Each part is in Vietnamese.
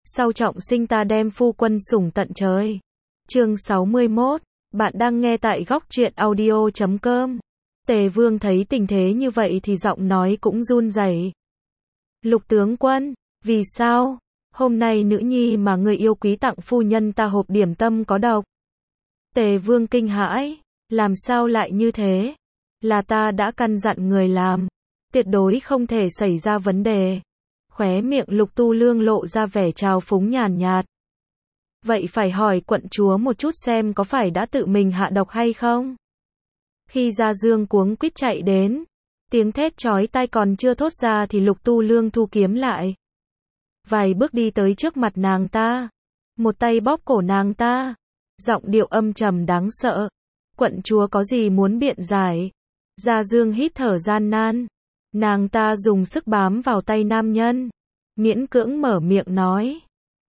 sau trọng sinh ta đem phu quân sủng tận trời. Chương 61, bạn đang nghe tại góc truyện audio.com. Tề Vương thấy tình thế như vậy thì giọng nói cũng run rẩy. Lục tướng quân, vì sao? Hôm nay nữ nhi mà người yêu quý tặng phu nhân ta hộp điểm tâm có độc. Tề Vương kinh hãi, làm sao lại như thế? Là ta đã căn dặn người làm, tuyệt đối không thể xảy ra vấn đề. Khóe miệng Lục Tu Lương lộ ra vẻ trào phúng nhàn nhạt. Vậy phải hỏi quận chúa một chút xem có phải đã tự mình hạ độc hay không? Khi Gia Dương cuống quýt chạy đến, tiếng thét chói tai còn chưa thốt ra thì Lục Tu Lương thu kiếm lại. Vài bước đi tới trước mặt nàng ta, một tay bóp cổ nàng ta, giọng điệu âm trầm đáng sợ. Quận chúa có gì muốn biện giải? Gia Dương hít thở gian nan, nàng ta dùng sức bám vào tay nam nhân, miễn cưỡng mở miệng nói.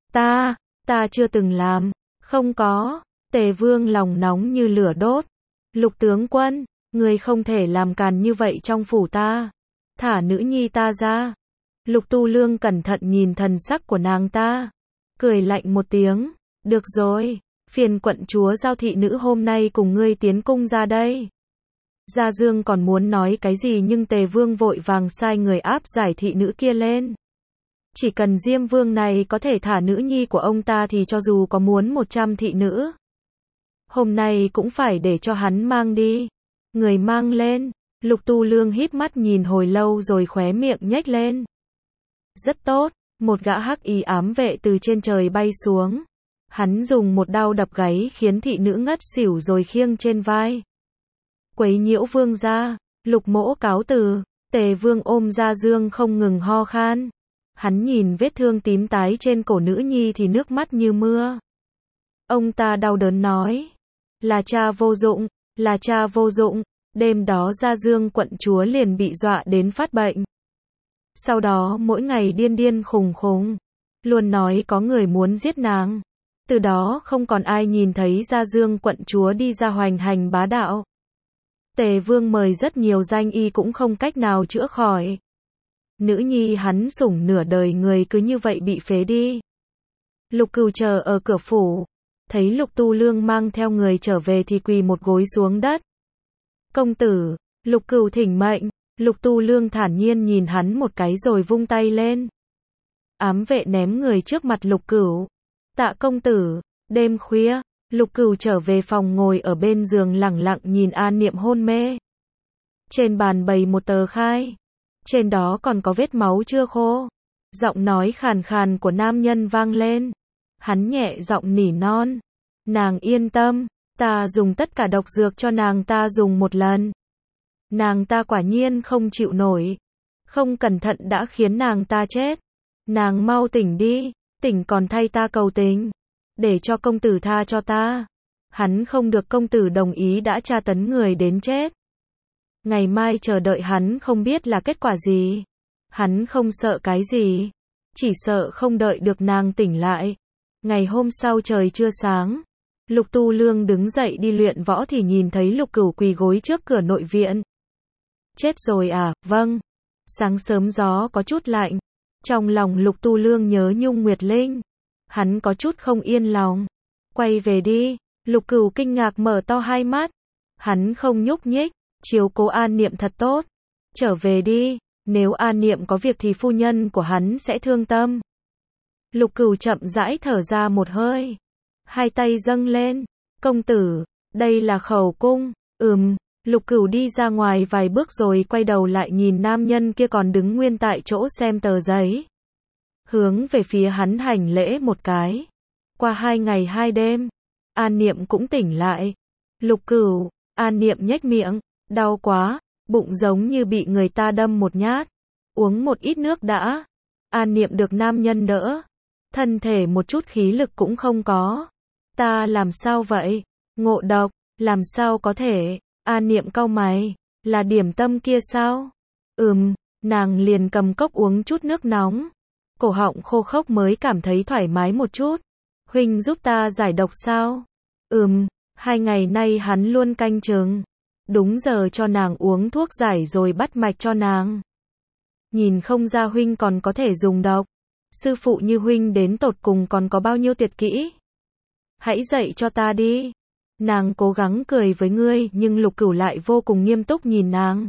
Ta chưa từng làm, không có. Tề Vương lòng nóng như lửa đốt. Lục tướng quân, người không thể làm càn như vậy trong phủ ta. Thả nữ nhi ta ra. Lục Tu Lương cẩn thận nhìn thần sắc của nàng ta, cười lạnh một tiếng. Được rồi, phiền quận chúa giao thị nữ hôm nay cùng ngươi tiến cung ra đây. Gia Dương còn muốn nói cái gì nhưng Tề Vương vội vàng sai người áp giải thị nữ kia lên. Chỉ cần Diêm Vương này có thể thả nữ nhi của ông ta thì cho dù có muốn 100 thị nữ, hôm nay cũng phải để cho hắn mang đi. Người mang lên. Lục Tu Lương híp mắt nhìn hồi lâu rồi khóe miệng nhếch lên. Rất tốt, một gã hắc y ám vệ từ trên trời bay xuống. Hắn dùng một đao đập gáy khiến thị nữ ngất xỉu rồi khiêng trên vai. Quấy nhiễu vương gia, Lục mỗ cáo từ. Tề Vương ôm Gia Dương không ngừng ho khan. Hắn nhìn vết thương tím tái trên cổ nữ nhi thì nước mắt như mưa. Ông ta đau đớn nói. Là cha vô dụng, là cha vô dụng. Đêm đó Gia Dương quận chúa liền bị dọa đến phát bệnh. Sau đó mỗi ngày điên điên khùng khùng, luôn nói có người muốn giết nàng. Từ đó không còn ai nhìn thấy Gia Dương quận chúa đi ra hoành hành bá đạo. Tề Vương mời rất nhiều danh y cũng không cách nào chữa khỏi. Nữ nhi hắn sủng nửa đời người cứ như vậy bị phế đi. Lục Cừu chờ ở cửa phủ, thấy Lục Tu Lương mang theo người trở về thì quỳ một gối xuống đất. Công tử, Lục Cừu thỉnh mệnh. Lục Tu Lương thản nhiên nhìn hắn một cái rồi vung tay lên. Ám vệ ném người trước mặt Lục Cừu. Tạ công tử. Đêm khuya, Lục Cừu trở về phòng ngồi ở bên giường lẳng lặng nhìn An Niệm hôn mê. Trên bàn bày một tờ khai. Trên đó còn có vết máu chưa khô. Giọng nói khàn khàn của nam nhân vang lên. Hắn nhẹ giọng nỉ non. Nàng yên tâm, ta dùng tất cả độc dược cho nàng ta dùng một lần. Nàng ta quả nhiên không chịu nổi. Không cẩn thận đã khiến nàng ta chết. Nàng mau tỉnh đi, tỉnh còn thay ta cầu tình. Để cho công tử tha cho ta. Hắn không được công tử đồng ý đã tra tấn người đến chết. Ngày mai chờ đợi hắn không biết là kết quả gì. Hắn không sợ cái gì, chỉ sợ không đợi được nàng tỉnh lại. Ngày hôm sau trời chưa sáng, Lục Tu Lương đứng dậy đi luyện võ thì nhìn thấy Lục Cửu quỳ gối trước cửa nội viện. Chết rồi à? Vâng. Sáng sớm gió có chút lạnh. Trong lòng Lục Tu Lương nhớ Nhung Nguyệt Linh. Hắn có chút không yên lòng. Quay về đi. Lục Cửu kinh ngạc mở to hai mắt. Hắn không nhúc nhích. Chiếu cố An Niệm thật tốt. Trở về đi. Nếu An Niệm có việc thì phu nhân của hắn sẽ thương tâm. Lục Cửu chậm rãi thở ra một hơi. Hai tay dâng lên. Công tử, đây là khẩu cung. Lục Cửu đi ra ngoài vài bước rồi quay đầu lại nhìn nam nhân kia còn đứng nguyên tại chỗ xem tờ giấy. Hướng về phía hắn hành lễ một cái. Qua 2 ngày 2 đêm, An Niệm cũng tỉnh lại. Lục Cửu, An Niệm nhếch miệng, đau quá, bụng giống như bị người ta đâm một nhát. Uống một ít nước đã. An Niệm được nam nhân đỡ. Thân thể một chút khí lực cũng không có. Ta làm sao vậy? Ngộ độc, làm sao có thể? An Niệm cau mày, là điểm tâm kia sao? Nàng liền cầm cốc uống chút nước nóng. Cổ họng khô khốc mới cảm thấy thoải mái một chút. Huynh giúp ta giải độc sao? 2 ngày nay hắn luôn canh chừng. Đúng giờ cho nàng uống thuốc giải rồi bắt mạch cho nàng. Nhìn không ra huynh còn có thể dùng độc. Sư phụ như huynh đến tột cùng còn có bao nhiêu tuyệt kỹ? Hãy dạy cho ta đi. Nàng cố gắng cười với ngươi, nhưng Lục Cửu lại vô cùng nghiêm túc nhìn nàng.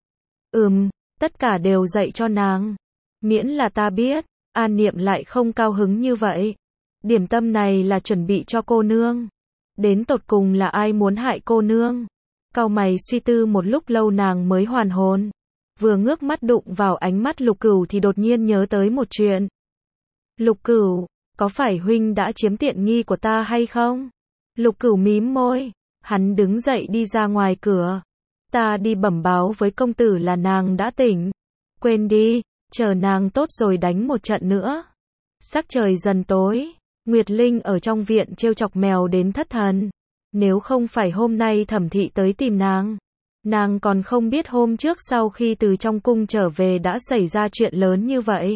Tất cả đều dạy cho nàng. Miễn là ta biết. An Niệm lại không cao hứng như vậy. Điểm tâm này là chuẩn bị cho cô nương. Đến tột cùng là ai muốn hại cô nương? Cau mày suy tư một lúc lâu nàng mới hoàn hồn. Vừa ngước mắt đụng vào ánh mắt Lục Cửu thì đột nhiên nhớ tới một chuyện. Lục Cửu, có phải huynh đã chiếm tiện nghi của ta hay không? Lục Cửu mím môi. Hắn đứng dậy đi ra ngoài cửa. Ta đi bẩm báo với công tử là nàng đã tỉnh. Quên đi, chờ nàng tốt rồi đánh một trận nữa. Sắc trời dần tối. Nguyệt Linh ở trong viện trêu chọc mèo đến thất thần. Nếu không phải hôm nay Thẩm thị tới tìm nàng còn không biết hôm trước sau khi từ trong cung trở về đã xảy ra chuyện lớn như vậy.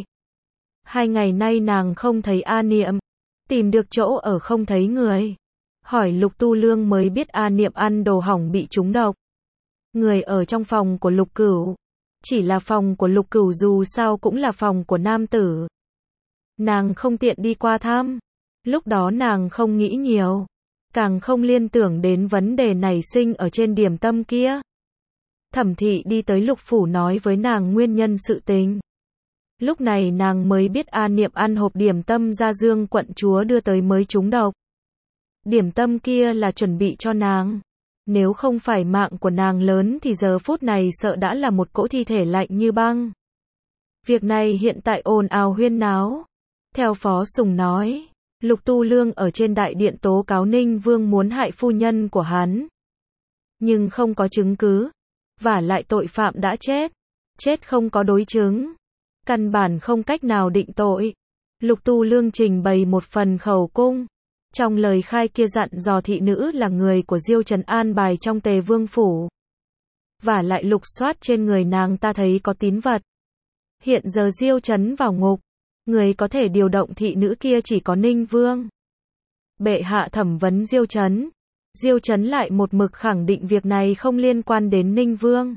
2 ngày nay nàng không thấy A Niệm, tìm được chỗ ở không thấy người. Hỏi Lục Tu Lương mới biết A Niệm ăn đồ hỏng bị trúng độc. Người ở trong phòng của Lục Cửu. Chỉ là phòng của Lục Cửu dù sao cũng là phòng của nam tử. Nàng không tiện đi qua thăm. Lúc đó nàng không nghĩ nhiều. Càng không liên tưởng đến vấn đề nảy sinh ở trên điểm tâm kia. Thẩm thị đi tới Lục phủ nói với nàng nguyên nhân sự tình. Lúc này nàng mới biết A Niệm ăn hộp điểm tâm Gia Dương quận chúa đưa tới mới trúng độc. Điểm tâm kia là chuẩn bị cho nàng. Nếu không phải mạng của nàng lớn thì giờ phút này sợ đã là một cỗ thi thể lạnh như băng. Việc này hiện tại ồn ào huyên náo. Theo Phó Sùng nói, Lục Tu Lương ở trên đại điện tố cáo Ninh Vương muốn hại phu nhân của hắn. Nhưng không có chứng cứ. Vả lại tội phạm đã chết. Chết không có đối chứng. Căn bản không cách nào định tội. Lục Tu Lương trình bày một phần khẩu cung. Trong lời khai kia dặn dò thị nữ là người của Diêu Trấn an bài trong Tề Vương phủ. Vả lại lục soát trên người nàng ta thấy có tín vật. Hiện giờ Diêu Trấn vào ngục. Người có thể điều động thị nữ kia chỉ có Ninh Vương. Bệ hạ thẩm vấn Diêu Trấn. Diêu Trấn lại một mực khẳng định việc này không liên quan đến Ninh Vương.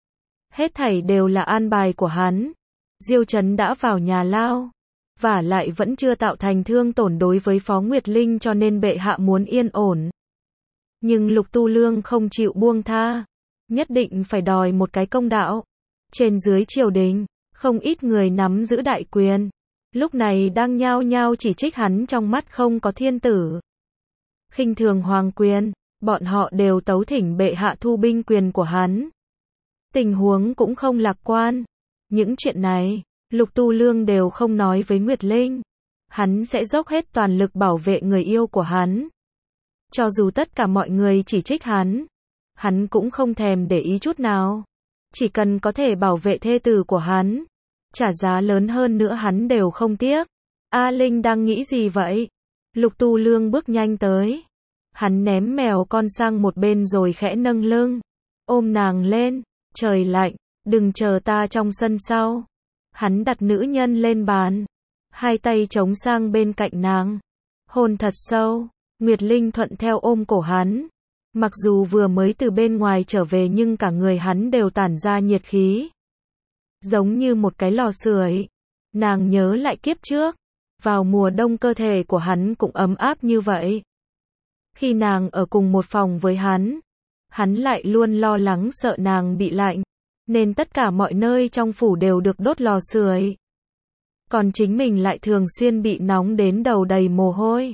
Hết thảy đều là an bài của hắn. Diêu Trấn đã vào nhà lao. Vả lại vẫn chưa tạo thành thương tổn đối với Phó Nguyệt Linh cho nên bệ hạ muốn yên ổn. Nhưng Lục Tu Lương không chịu buông tha. Nhất định phải đòi một cái công đạo. Trên dưới triều đình, không ít người nắm giữ đại quyền. Lúc này đang nhao nhao chỉ trích hắn trong mắt không có thiên tử. Khinh thường hoàng quyền, bọn họ đều tấu thỉnh bệ hạ thu binh quyền của hắn. Tình huống cũng không lạc quan. Những chuyện này, Lục Tu Lương đều không nói với Nguyệt Linh. Hắn sẽ dốc hết toàn lực bảo vệ người yêu của hắn. Cho dù tất cả mọi người chỉ trích hắn cũng không thèm để ý chút nào. Chỉ cần có thể bảo vệ thê tử của hắn, trả giá lớn hơn nữa hắn đều không tiếc. A Linh đang nghĩ gì vậy? Lục Tu Lương bước nhanh tới. Hắn ném mèo con sang một bên rồi khẽ nâng lưng. Ôm nàng lên. Trời lạnh, đừng chờ ta trong sân sau. Hắn đặt nữ nhân lên bàn. Hai tay chống sang bên cạnh nàng. Hôn thật sâu. Nguyệt Linh thuận theo ôm cổ hắn. Mặc dù vừa mới từ bên ngoài trở về nhưng cả người hắn đều tản ra nhiệt khí. Giống như một cái lò sưởi. Nàng nhớ lại kiếp trước. Vào mùa đông cơ thể của hắn cũng ấm áp như vậy. Khi nàng ở cùng một phòng với hắn lại luôn lo lắng sợ nàng bị lạnh. Nên tất cả mọi nơi trong phủ đều được đốt lò sưởi. Còn chính mình lại thường xuyên bị nóng đến đầu đầy mồ hôi.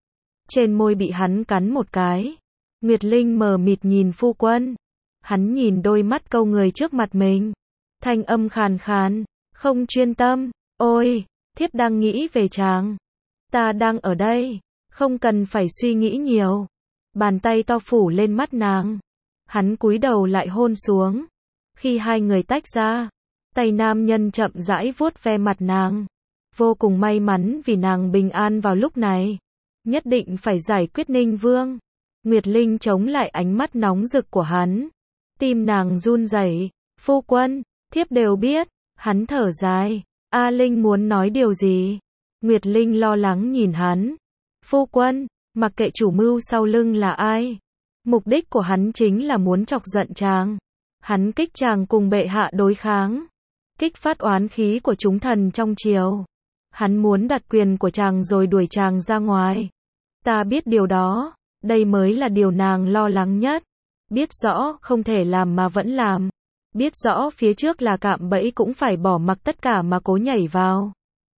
Trên môi bị hắn cắn một cái. Nguyệt Linh mờ mịt nhìn phu quân. Hắn nhìn đôi mắt câu người trước mặt mình. Thanh âm khàn khàn, không chuyên tâm. Ôi, thiếp đang nghĩ về chàng. Ta đang ở đây, không cần phải suy nghĩ nhiều. Bàn tay to phủ lên mắt nàng. Hắn cúi đầu lại hôn xuống. Khi hai người tách ra, tay nam nhân chậm rãi vuốt ve mặt nàng. Vô cùng may mắn vì nàng bình an vào lúc này. Nhất định phải giải quyết Ninh Vương. Nguyệt Linh chống lại ánh mắt nóng rực của hắn. Tim nàng run rẩy. Phu quân, thiếp đều biết. Hắn thở dài. A Linh muốn nói điều gì? Nguyệt Linh lo lắng nhìn hắn. Phu quân, mặc kệ chủ mưu sau lưng là ai. Mục đích của hắn chính là muốn chọc giận chàng. Hắn kích chàng cùng bệ hạ đối kháng. Kích phát oán khí của chúng thần trong triều. Hắn muốn đoạt quyền của chàng rồi đuổi chàng ra ngoài. Ta biết điều đó, đây mới là điều nàng lo lắng nhất. Biết rõ không thể làm mà vẫn làm. Biết rõ phía trước là cạm bẫy cũng phải bỏ mặc tất cả mà cố nhảy vào.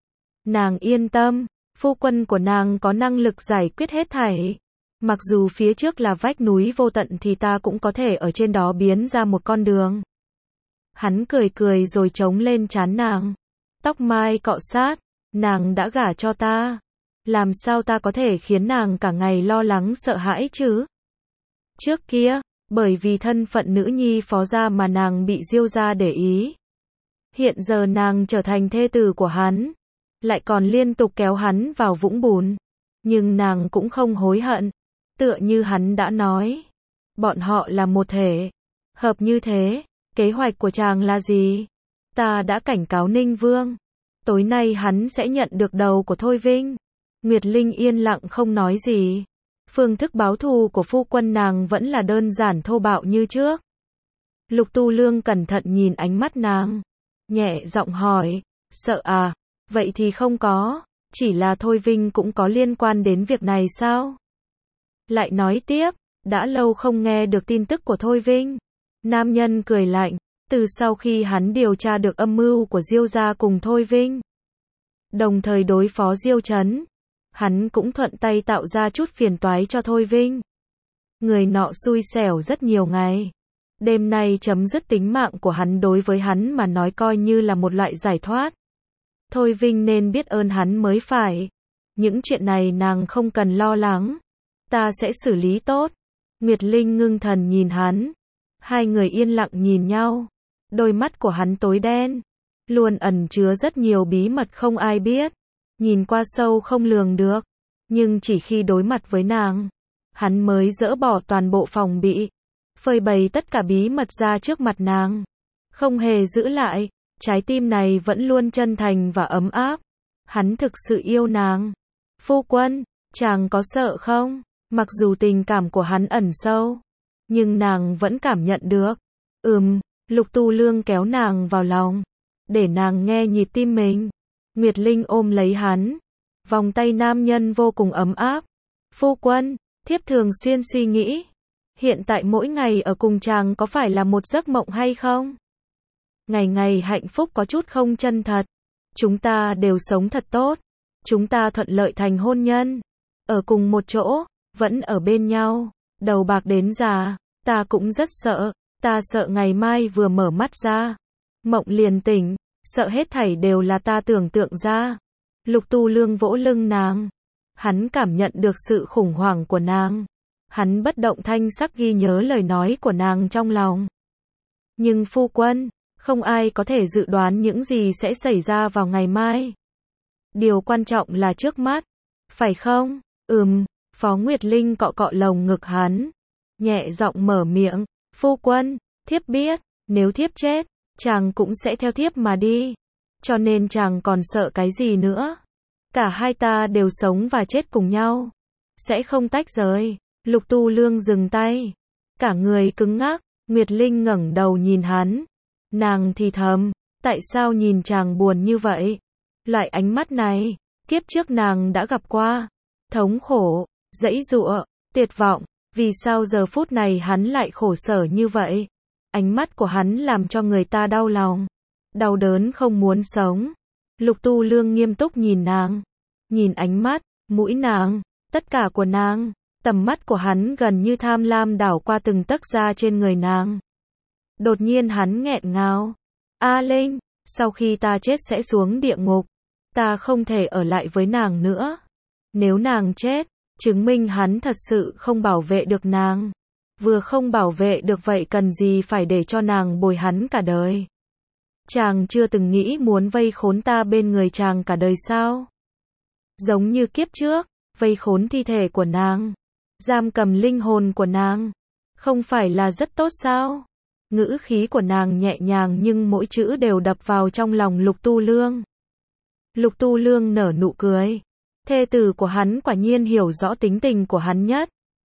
Nàng yên tâm, phu quân của nàng có năng lực giải quyết hết thảy. Mặc dù phía trước là vách núi vô tận thì ta cũng có thể ở trên đó biến ra một con đường. Hắn cười cười rồi chống lên trán nàng. Tóc mai cọ sát, nàng đã gả cho ta. Làm sao ta có thể khiến nàng cả ngày lo lắng sợ hãi chứ? Trước kia, bởi vì thân phận nữ nhi phó gia mà nàng bị Diêu gia để ý. Hiện giờ nàng trở thành thê tử của hắn, lại còn liên tục kéo hắn vào vũng bùn. Nhưng nàng cũng không hối hận. Tựa như hắn đã nói, bọn họ là một thể. Hợp như thế, kế hoạch của chàng là gì? Ta đã cảnh cáo Ninh Vương. Tối nay hắn sẽ nhận được đầu của Thôi Vinh. Nguyệt Linh yên lặng không nói gì. Phương thức báo thù của phu quân nàng vẫn là đơn giản thô bạo như trước. Lục Tu Lương cẩn thận nhìn ánh mắt nàng. Nhẹ giọng hỏi, sợ à? Vậy thì không có. Chỉ là Thôi Vinh cũng có liên quan đến việc này sao? Lại nói tiếp, đã lâu không nghe được tin tức của Thôi Vinh. Nam nhân cười lạnh, từ sau khi hắn điều tra được âm mưu của Diêu gia cùng Thôi Vinh, đồng thời đối phó Diêu Trấn, hắn cũng thuận tay tạo ra chút phiền toái cho Thôi Vinh. Người nọ xui xẻo rất nhiều ngày. Đêm nay chấm dứt tính mạng của hắn đối với hắn mà nói coi như là một loại giải thoát. Thôi Vinh nên biết ơn hắn mới phải. Những chuyện này nàng không cần lo lắng. Ta sẽ xử lý tốt. Nguyệt Linh ngưng thần nhìn hắn. Hai người yên lặng nhìn nhau. Đôi mắt của hắn tối đen, luôn ẩn chứa rất nhiều bí mật không ai biết. Nhìn qua sâu không lường được. Nhưng chỉ khi đối mặt với nàng, hắn mới dỡ bỏ toàn bộ phòng bị, phơi bày tất cả bí mật ra trước mặt nàng. Không hề giữ lại. Trái tim này vẫn luôn chân thành và ấm áp. Hắn thực sự yêu nàng. Phu quân, chàng có sợ không? Mặc dù tình cảm của hắn ẩn sâu, nhưng nàng vẫn cảm nhận được. Lục Tu Lương kéo nàng vào lòng, để nàng nghe nhịp tim mình. Nguyệt Linh ôm lấy hắn. Vòng tay nam nhân vô cùng ấm áp. Phu quân, thiếp thường xuyên suy nghĩ. Hiện tại mỗi ngày ở cùng chàng có phải là một giấc mộng hay không? Ngày ngày hạnh phúc có chút không chân thật. Chúng ta đều sống thật tốt. Chúng ta thuận lợi thành hôn nhân. Ở cùng một chỗ, vẫn ở bên nhau. Đầu bạc đến già. Ta cũng rất sợ. Ta sợ ngày mai vừa mở mắt ra, mộng liền tỉnh. Sợ hết thảy đều là ta tưởng tượng ra. Lục Tu Lương vỗ lưng nàng. Hắn cảm nhận được sự khủng hoảng của nàng. Hắn bất động thanh sắc ghi nhớ lời nói của nàng trong lòng. Nhưng phu quân, không ai có thể dự đoán những gì sẽ xảy ra vào ngày mai. Điều quan trọng là trước mắt. Phải không? Phó Nguyệt Linh cọ cọ lồng ngực hắn. Nhẹ giọng mở miệng. Phu quân, thiếp biết, nếu thiếp chết, chàng cũng sẽ theo thiếp mà đi. Cho nên chàng còn sợ cái gì nữa? Cả hai ta đều sống và chết cùng nhau. Sẽ không tách rời. Lục Tu Lương dừng tay. Cả người cứng ngắc. Nguyệt Linh ngẩng đầu nhìn hắn. Nàng thì thầm, tại sao nhìn chàng buồn như vậy? Loại ánh mắt này, kiếp trước nàng đã gặp qua. Thống khổ, giãy giụa, tuyệt vọng. Vì sao giờ phút này hắn lại khổ sở như vậy? Ánh mắt của hắn làm cho người ta đau lòng. Đau đớn không muốn sống. Lục Tu Lương nghiêm túc nhìn nàng. Nhìn ánh mắt, mũi nàng, tất cả của nàng. Tầm mắt của hắn gần như tham lam đảo qua từng tấc da trên người nàng. Đột nhiên hắn nghẹn ngào. A Linh, sau khi ta chết sẽ xuống địa ngục. Ta không thể ở lại với nàng nữa. Nếu nàng chết, chứng minh hắn thật sự không bảo vệ được nàng. Vừa không bảo vệ được vậy cần gì phải để cho nàng bồi hắn cả đời. Chàng chưa từng nghĩ muốn vây khốn ta bên người chàng cả đời sao? Giống như kiếp trước, vây khốn thi thể của nàng, giam cầm linh hồn của nàng. Không phải là rất tốt sao? Ngữ khí của nàng nhẹ nhàng nhưng mỗi chữ đều đập vào trong lòng Lục Tu Lương. Lục Tu Lương nở nụ cười. Thê tử của hắn quả nhiên hiểu rõ tính tình của hắn nhất.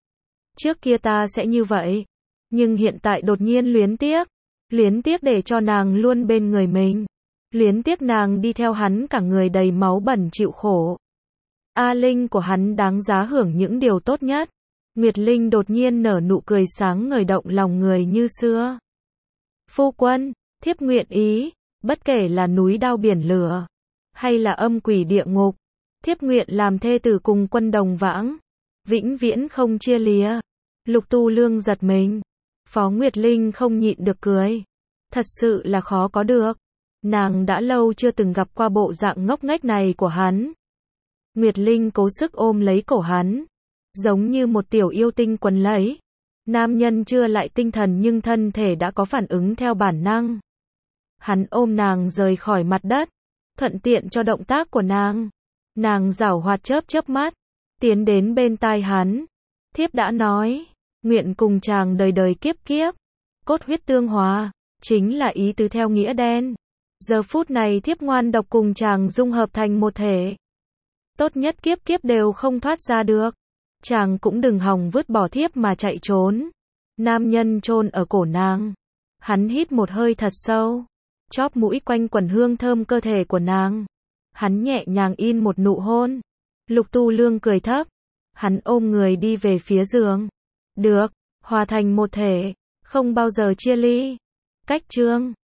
Trước kia ta sẽ như vậy, nhưng hiện tại đột nhiên luyến tiếc để cho nàng luôn bên người mình. Luyến tiếc nàng đi theo hắn cả người đầy máu bẩn chịu khổ. A Linh của hắn đáng giá hưởng những điều tốt nhất. Nguyệt Linh đột nhiên nở nụ cười sáng ngời động lòng người như xưa. Phu quân, thiếp nguyện ý, bất kể là núi đao biển lửa, hay là âm quỷ địa ngục, thiếp nguyện làm thê tử cùng quân đồng vãng, vĩnh viễn không chia lìa. Lục Tu Lương giật mình. Phó Nguyệt Linh không nhịn được cười. Thật sự là khó có được. Nàng đã lâu chưa từng gặp qua bộ dạng ngốc nghếch này của hắn. Nguyệt Linh cố sức ôm lấy cổ hắn, giống như một tiểu yêu tinh quấn lấy. Nam nhân chưa lại tinh thần nhưng thân thể đã có phản ứng theo bản năng. Hắn ôm nàng rời khỏi mặt đất, thuận tiện cho động tác của nàng. Nàng giảo hoạt chớp chớp mắt, tiến đến bên tai hắn. Thiếp đã nói, nguyện cùng chàng đời đời kiếp kiếp, cốt huyết tương hòa, chính là ý tứ theo nghĩa đen. Giờ phút này thiếp ngoan độc cùng chàng dung hợp thành một thể. Tốt nhất kiếp kiếp đều không thoát ra được. Chàng cũng đừng hòng vứt bỏ thiếp mà chạy trốn. Nam nhân chôn ở cổ nàng. Hắn hít một hơi thật sâu, chóp mũi quanh quẩn hương thơm cơ thể của nàng. Hắn nhẹ nhàng in một nụ hôn. Lục Tu Lương cười thấp. Hắn ôm người đi về phía giường. Được, hòa thành một thể, không bao giờ chia ly. Cách chương